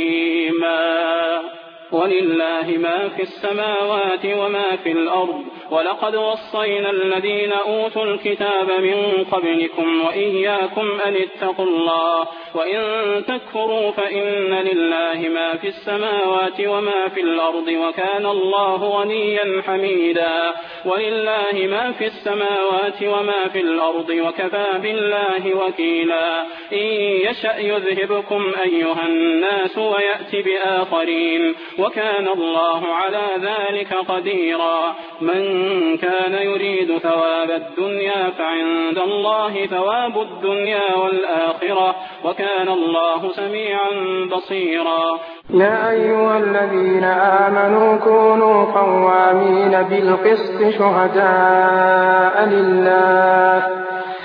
حكيما ولله ما في السماوات وما في الأرض ولقد وصينا الذين أوتوا الكتاب من قبلكم وإياكم أن اتقوا الله وإن تكفروا فإن لله ما في السماوات وما في الأرض وكان الله غنيا حميدا ولله ما في السماوات وما في الأرض وكفى بالله وكيلا إن يشأ يذهبكم أيها الناس ويأتي بآخرين وكان الله على ذلك قديرا من كان يريد ثواب الدنيا فعند الله ثواب الدنيا والآخرة وكان الله سميعا بصيرا يا أيها الذين آمنوا كونوا قوامين بالقسط شهداء لله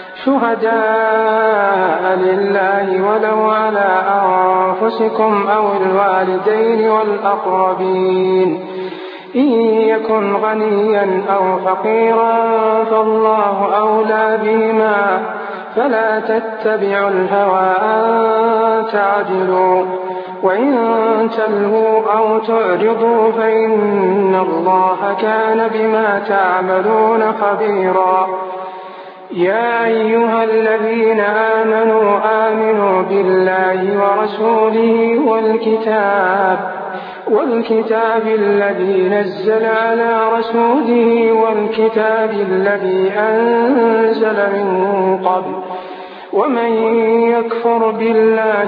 شهداء لله ولو على أنفسكم أو الوالدين والأقربين إن يكن غنيا أو فقيرا فالله أولى بهما فلا تتبعوا الهوى أن تعدلوا وإن تلهوا أو تعرضوا فإن الله كان بما تعملون خبيرا يا أيها الذين آمنوا آمنوا بالله ورسوله والكتاب والكتاب الذي نزل على رسوله والكتاب الذي أنزل من قبل ومن يكفر بالله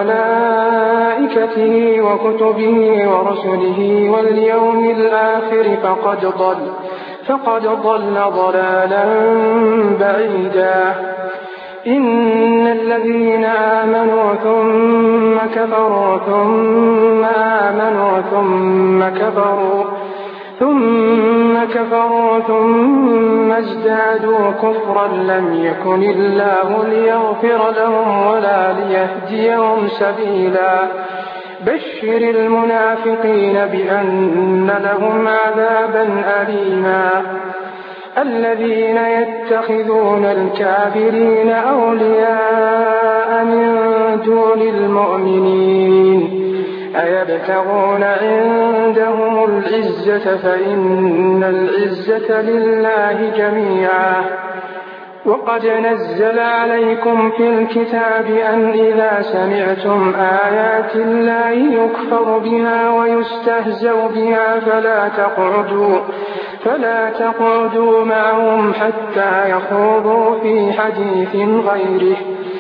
وملائكته وكتبه ورسله واليوم الآخر فقد ضل فقد ضل ضلالا بعيدا. إن الذين آمنوا ثم كفروا ثم آمنوا ثم كفروا ثم كفروا ثم ازدادوا كفرا لم يكن الله ليغفر لهم ولا ليهديهم سبيلا. بشر المنافقين بأن لهم عذابا أليما. الذين يتخذون الكافرين أولياء من دون المؤمنين أيبتغون عندهم العزة فإن العزة لله جميعا. وقد نزل عليكم في الكتاب أن إذا سمعتم آيات الله يكفر بها ويستهزأ بها فلا تقعدوا فلا تقعدوا معهم حتى يخوضوا في حديث غيره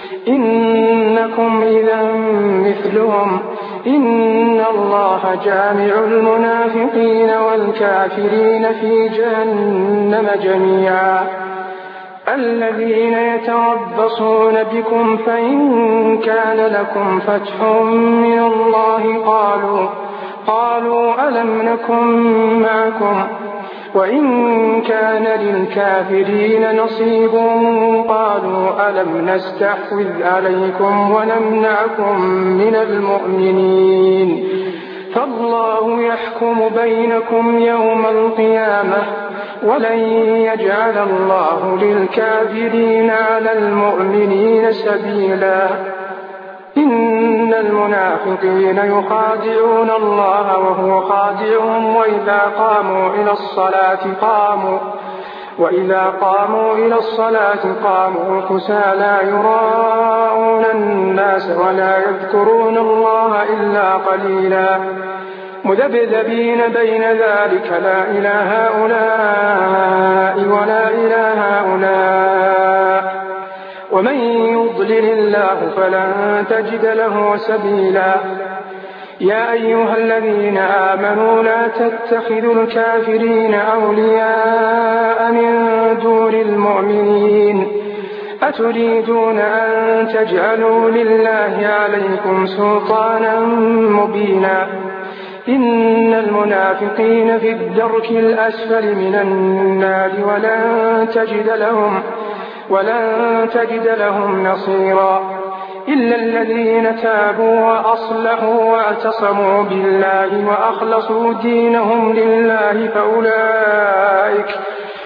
إنكم إذا مثلهم إن الله جامع المنافقين والكافرين في جهنم جميعا. الذين يتربصون بكم فإن كان لكم فتح من الله قالوا قالوا ألم نكن معكم وإن كان للكافرين نصيب قالوا ألم نستحوذ عليكم ونمنعكم من المؤمنين فالله يحكم بينكم يوم القيامة ولن يجعل الله للكافرين على المؤمنين سبيلا. إن المنافقين يخادعون الله وهو خادعهم وإذا قاموا إلى الصلاة قاموا وإذا قاموا إلى الصلاة قاموا كسالى يراءون الناس ولا يذكرون الله إلا قليلا مذبذبين بين ذلك لا إلى هؤلاء ولا إلى هؤلاء ومن يضلل الله فلن تجد له سبيلا. يا أيها الذين آمنوا لا تتخذوا الكافرين أولياء من دون المؤمنين أتريدون أن تجعلوا لله عليكم سلطانا مبينا. إن المنافقين في الدرك الأسفل من النار ولن تجد لهم ولن تجد لهم نصيرا إلا الذين تابوا وأصلحوا واعتصموا بالله وأخلصوا دينهم لله فأولئك,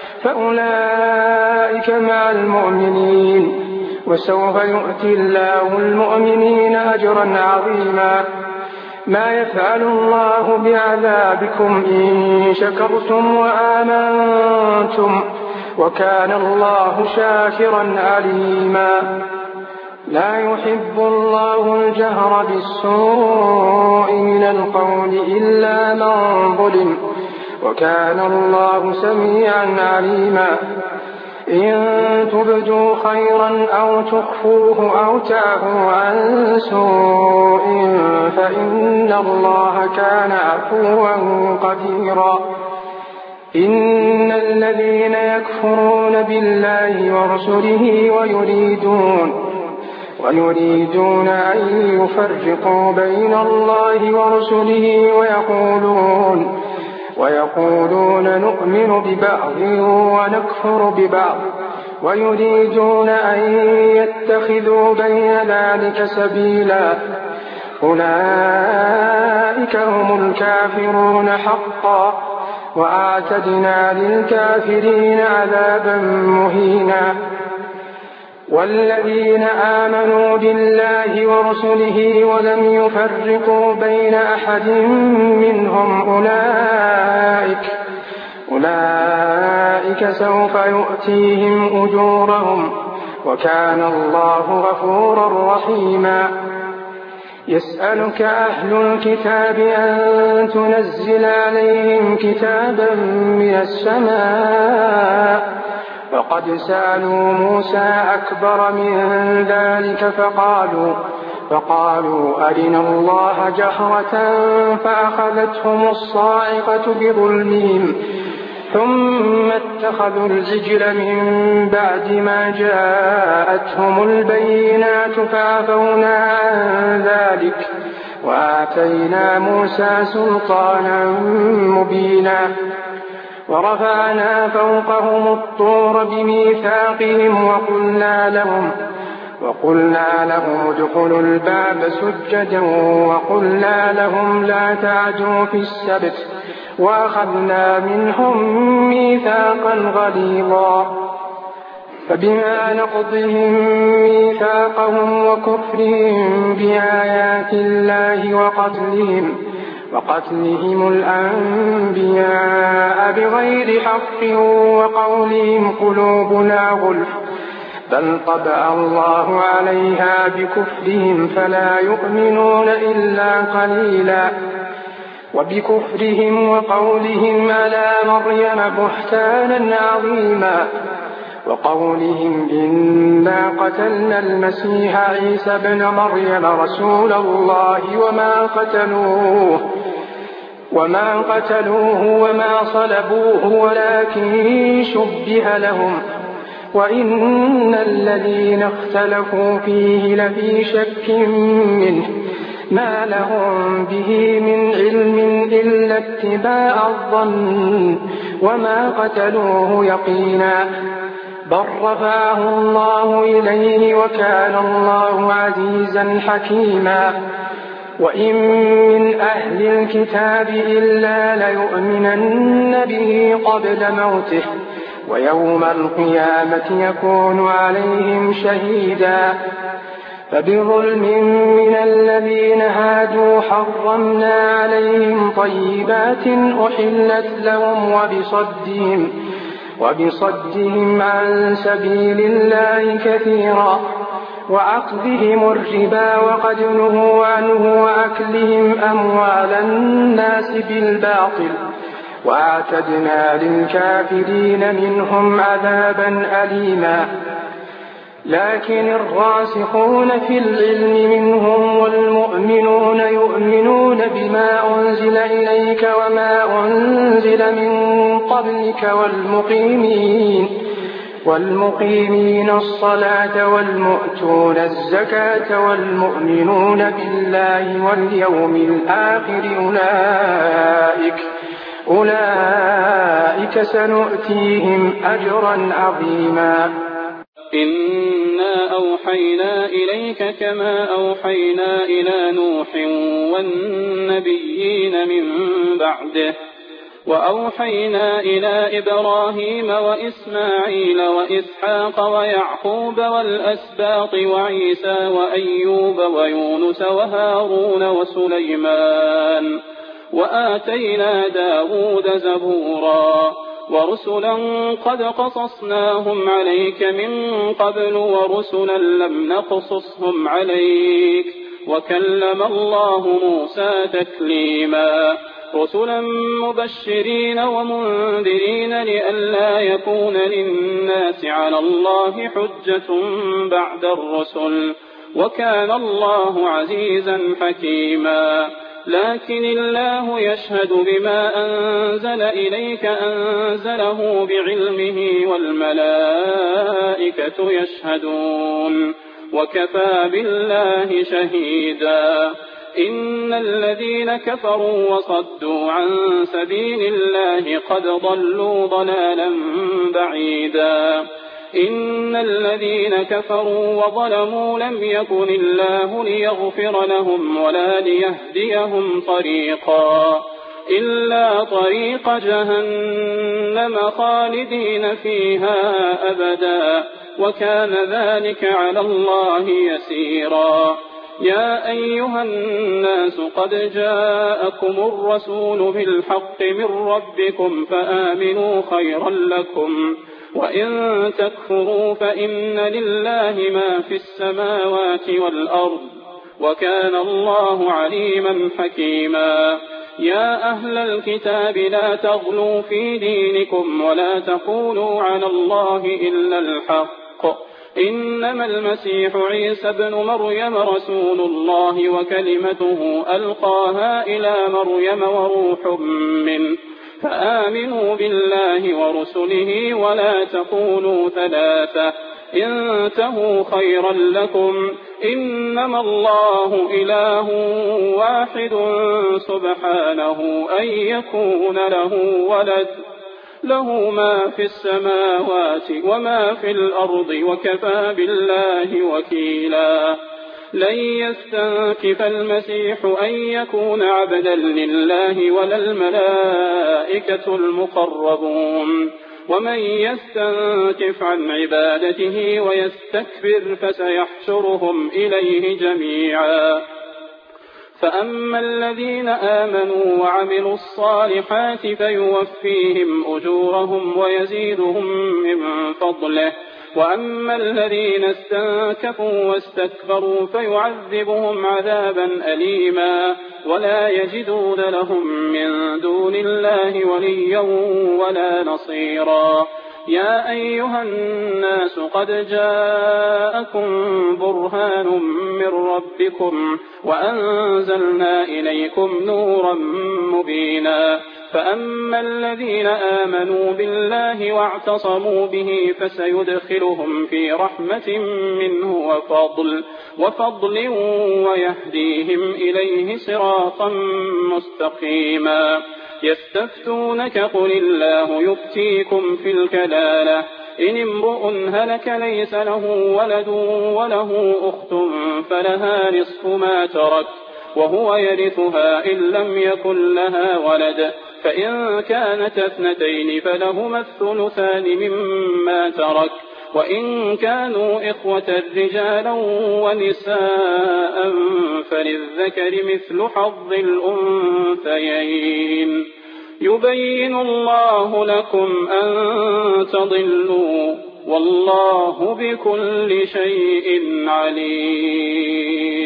فأولئك مع المؤمنين وسوف يؤتي الله المؤمنين أجرا عظيما. ما يفعل الله بعذابكم إن شكرتم وآمنتم وكان الله شاكرا عليما. لا يحب الله الجهر بالسوء من القول إلا من ظلم وكان الله سميعا عليما. إن تبدوا خيرا أو تخفوه أو تعفوا عن سوء فإن الله كان عفوا قديرا. إن الذين يكفرون بالله ورسله ويريدون ويريدون أن يفرقوا بين الله ورسله ويقولون ويقولون نؤمن ببعض ونكفر ببعض ويريدون أن يتخذوا بين ذلك سبيلا أولئك هم الكافرون حقا وأعتدنا للكافرين عذابا مهينا. والذين آمنوا بالله ورسله ولم يفرقوا بين أحد منهم أولئك أولئك سوف يؤتيهم أجورهم وكان الله غفورا رحيما. يسألك أهل الكتاب أن تنزل عليهم كتابا من السماء وقد سألوا موسى أكبر من ذلك فقالوا فقالوا أرنا الله جهرة فأخذتهم الصاعقة بظلمهم ثم اتخذوا العجل من بعد ما جاءتهم البينات فعفونا عن ذلك وآتينا موسى سلطانا مبينا ورفعنا فوقهم الطور بميثاقهم وقلنا لهم وقلنا لهم ادخلوا الباب سجدا وقلنا لهم لا تعدوا في السبت وأخذنا منهم ميثاقا غليظا فبما نقضهم ميثاقهم وكفرهم بآيات الله وقتلهم وقتلهم الأنبياء بغير حق وقولهم قلوبنا غلف بل طبع الله عليها بكفرهم فلا يؤمنون إلا قليلا وبكفرهم وقولهم على مريم بهتانا عظيما وقولهم إنا قتلنا المسيح عيسى ابن مريم رسول الله وما قتلوه وما قتلوه وما صلبوه ولكن شبه لهم وإن الذين اختلفوا فيه لفي شك منه ما لهم به من علم إلا اتباع الظن وما قتلوه يقينا بل رفعه الله إليه وكان الله عزيزا حكيما وإن من أهل الكتاب إلا ليؤمنن به قبل موته ويوم القيامة يكون عليهم شهيدا فبظلم من الذين هادوا حرمنا عليهم طيبات أحلت لهم وبصدهم وبصدهم عن سبيل الله كثيرا وأخذهم الربا وقد نهوا عنه وأكلهم أموال الناس بالباطل وأعتدنا للكافرين منهم عذابا أليما لكن الراسخون في العلم منهم والمؤمنون يؤمنون بما أنزل إليك وما أنزل من قبلك والمقيمين والمقيمين الصلاة والمؤتون الزكاة والمؤمنون بالله واليوم الآخر أولئك أولئك سنؤتيهم أجرا عظيما إنا أوحينا إليك كما أوحينا إلى نوح والنبيين من بعده وأوحينا إلى إبراهيم وإسماعيل وإسحاق ويعقوب والأسباط وعيسى وأيوب ويونس وهارون وسليمان وآتينا داود زبورا ورسلا قد قصصناهم عليك من قبل ورسلا لم نقصصهم عليك وكلم الله موسى تكليما رسلا مبشرين ومنذرين لئلا يكون للناس على الله حجة بعد الرسل وكان الله عزيزا حكيما لكن الله يشهد بما أنزل إليك أنزله بعلمه والملائكة يشهدون وكفى بالله شهيدا إن الذين كفروا وصدوا عن سبيل الله قد ضلوا ضلالا بعيدا إن الذين كفروا وظلموا لم يكن الله ليغفر لهم ولا ليهديهم طريقا إلا طريق جهنم خالدين فيها أبدا وكان ذلك على الله يسيرا يا أيها الناس قد جاءكم الرسول بالحق من ربكم فآمنوا خيرا لكم وإن تكفروا فإن لله ما في السماوات والأرض وكان الله عليما حكيما يا أهل الكتاب لا تغلوا في دينكم ولا تقولوا على الله إلا الحق إنما المسيح عيسى ابن مريم رسول الله وكلمته ألقاها إلى مريم وروح منه فآمنوا بالله ورسله ولا تقولوا ثلاثة انتهوا خيرا لكم إنما الله إله واحد سبحانه أن يكون له ولد له ما في السماوات وما في الأرض وكفى بالله وكيلا لن يستنكف المسيح أن يكون عبدا لله ولا الملائكة المقربون ومن يستنكف عن عبادته ويستكبر فسيحشرهم إليه جميعا فأما الذين آمنوا وعملوا الصالحات فيوفيهم أجورهم ويزيدهم من فضله وأما الذين استنكفوا واستكبروا فيعذبهم عذابا أليما ولا يجدون لهم من دون الله وليا ولا نصيرا يا أيها الناس قد جاءكم برهان من ربكم وأنزلنا إليكم نورا مبينا فأما الذين آمنوا بالله واعتصموا به فسيدخلهم في رحمة منه وفضل, وفضل ويهديهم إليه صراطا مستقيما يستفتونك قل الله يفتيكم في الكلالة إن امرؤ هلك ليس له ولد وله أخت فلها نصف ما ترك وهو يرثها إن لم يكن لها ولد فإن كانت اثنتين فلهما الثلثان مما ترك وإن كانوا إخوة رجالا ونساء فللذكر مثل حظ الأنثيين يبين الله لكم أن تضلوا والله بكل شيء عليم.